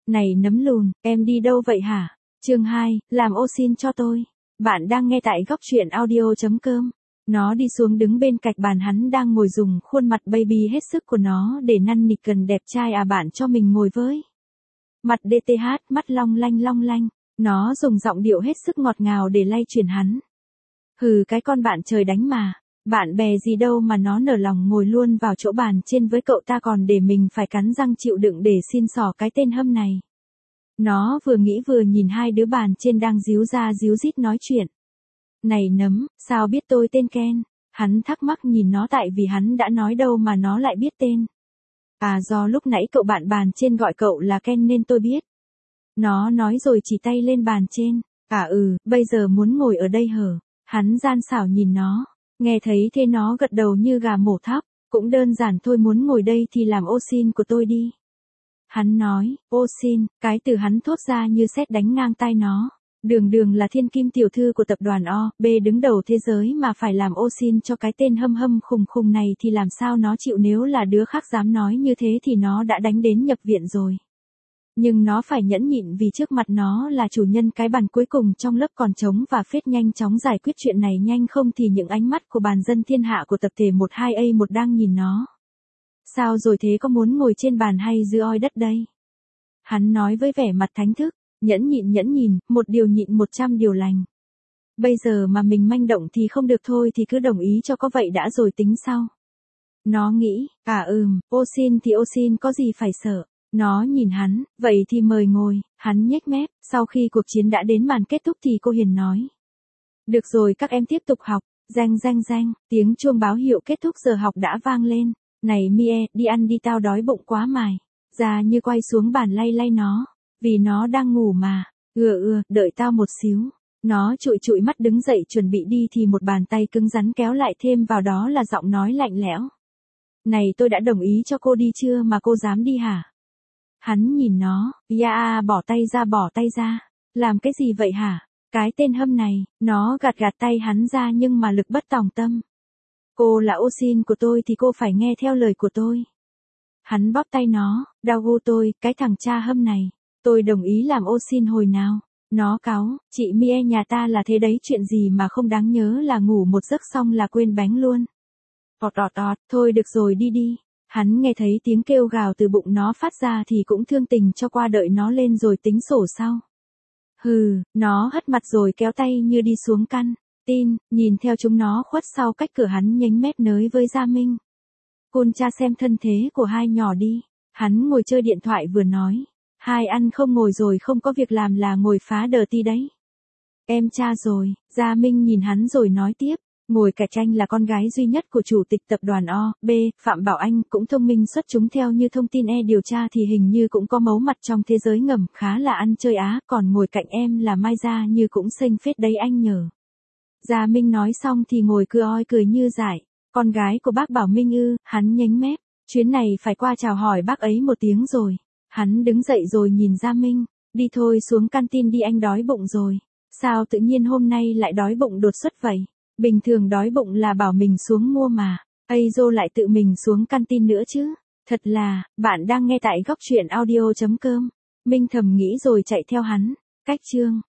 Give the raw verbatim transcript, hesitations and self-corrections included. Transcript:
Này nấm lùn, em đi đâu vậy hả? Chương hai, làm ô xin cho tôi. Bạn đang nghe tại góc truyện audio chấm com. Nó đi xuống đứng bên cạnh bàn hắn đang ngồi dùng khuôn mặt baby hết sức của nó để năn nỉ cần đẹp trai à bạn cho mình ngồi với. Mặt đê tê hát, mắt long lanh long lanh. Nó dùng giọng điệu hết sức ngọt ngào để lay chuyển hắn. Hừ cái con bạn trời đánh mà. Bạn bè gì đâu mà nó nở lòng ngồi luôn vào chỗ bàn trên với cậu ta còn để mình phải cắn răng chịu đựng để xin xỏ cái tên hâm này. Nó vừa nghĩ vừa nhìn hai đứa bàn trên đang díu ra díu dít nói chuyện. Này nấm, sao biết tôi tên Ken? Hắn thắc mắc nhìn nó tại vì hắn đã nói đâu mà nó lại biết tên. À do lúc nãy cậu bạn bàn trên gọi cậu là Ken nên tôi biết. Nó nói rồi chỉ tay lên bàn trên. À ừ, bây giờ muốn ngồi ở đây hở? Hắn gian xảo nhìn nó. Nghe thấy thế nó gật đầu như gà mổ thóc, cũng đơn giản thôi muốn ngồi đây thì làm ô xin của tôi đi. Hắn nói, ô xin, cái từ hắn thốt ra như sét đánh ngang tai nó. Đường đường là thiên kim tiểu thư của tập đoàn O, B đứng đầu thế giới mà phải làm ô xin cho cái tên hâm hâm khùng khùng này thì làm sao nó chịu nếu là đứa khác dám nói như thế thì nó đã đánh đến nhập viện rồi. Nhưng nó phải nhẫn nhịn vì trước mặt nó là chủ nhân cái bàn cuối cùng trong lớp còn trống và phết nhanh chóng giải quyết chuyện này nhanh không thì những ánh mắt của bàn dân thiên hạ của tập thể một hai A một đang nhìn nó. Sao rồi thế có muốn ngồi trên bàn hay dưới oi đất đây? Hắn nói với vẻ mặt thánh thức, nhẫn nhịn nhẫn nhịn, một điều nhịn một trăm điều lành. Bây giờ mà mình manh động thì không được thôi thì cứ đồng ý cho có vậy đã rồi tính sau. Nó nghĩ, à ừm, ô xin thì ô xin có gì phải sợ. Nó nhìn hắn, vậy thì mời ngồi, hắn nhếch mép, sau khi cuộc chiến đã đến màn kết thúc thì cô Hiền nói. Được rồi các em tiếp tục học, danh danh danh, tiếng chuông báo hiệu kết thúc giờ học đã vang lên. Này Mie, đi ăn đi tao đói bụng quá mài. Ra như quay xuống bàn lay lay nó, vì nó đang ngủ mà. Ừa ừa, đợi tao một xíu. Nó trụi trụi mắt đứng dậy chuẩn bị đi thì một bàn tay cứng rắn kéo lại thêm vào đó là giọng nói lạnh lẽo. Này tôi đã đồng ý cho cô đi chưa mà cô dám đi hả? Hắn nhìn nó, ya bỏ tay ra bỏ tay ra, làm cái gì vậy hả? Cái tên hâm này, nó gạt gạt tay hắn ra nhưng mà lực bất tòng tâm. Cô là ô xin của tôi thì cô phải nghe theo lời của tôi. Hắn bóp tay nó, đau gu tôi, cái thằng cha hâm này, tôi đồng ý làm ô xin hồi nào. Nó cáu, chị Mie nhà ta là thế đấy chuyện gì mà không đáng nhớ là ngủ một giấc xong là quên bánh luôn. Ọt ọt ọt, thôi được rồi đi đi. Hắn nghe thấy tiếng kêu gào từ bụng nó phát ra thì cũng thương tình cho qua đợi nó lên rồi tính sổ sau. Hừ, nó hất mặt rồi kéo tay như đi xuống căn tin, nhìn theo chúng nó khuất sau cách cửa hắn nhếch mép nới với Gia Minh. Côn cha xem thân thế của hai nhỏ đi. Hắn ngồi chơi điện thoại vừa nói. Hai ăn không ngồi rồi không có việc làm là ngồi phá đờ ti đấy. Em cha rồi, Gia Minh nhìn hắn rồi nói tiếp. Ngồi cạnh tranh là con gái duy nhất của chủ tịch tập đoàn O, B, Phạm Bảo Anh, cũng thông minh xuất chúng theo như thông tin e điều tra thì hình như cũng có máu mặt trong thế giới ngầm, khá là ăn chơi á, còn ngồi cạnh em là Mai Gia như cũng xinh phết đấy anh nhờ. Gia Minh nói xong thì ngồi cười oi cười như dại, con gái của bác Bảo Minh ư, hắn nhếch mép, chuyến này phải qua chào hỏi bác ấy một tiếng rồi. Hắn đứng dậy rồi nhìn Gia Minh, đi thôi xuống canteen đi anh đói bụng rồi. Sao tự nhiên hôm nay lại đói bụng đột xuất vậy? Bình thường đói bụng là bảo mình xuống mua mà, ây dô lại tự mình xuống canteen nữa chứ. Thật là, bạn đang nghe tại góc truyện audio chấm com. Minh thầm nghĩ rồi chạy theo hắn. Cách chương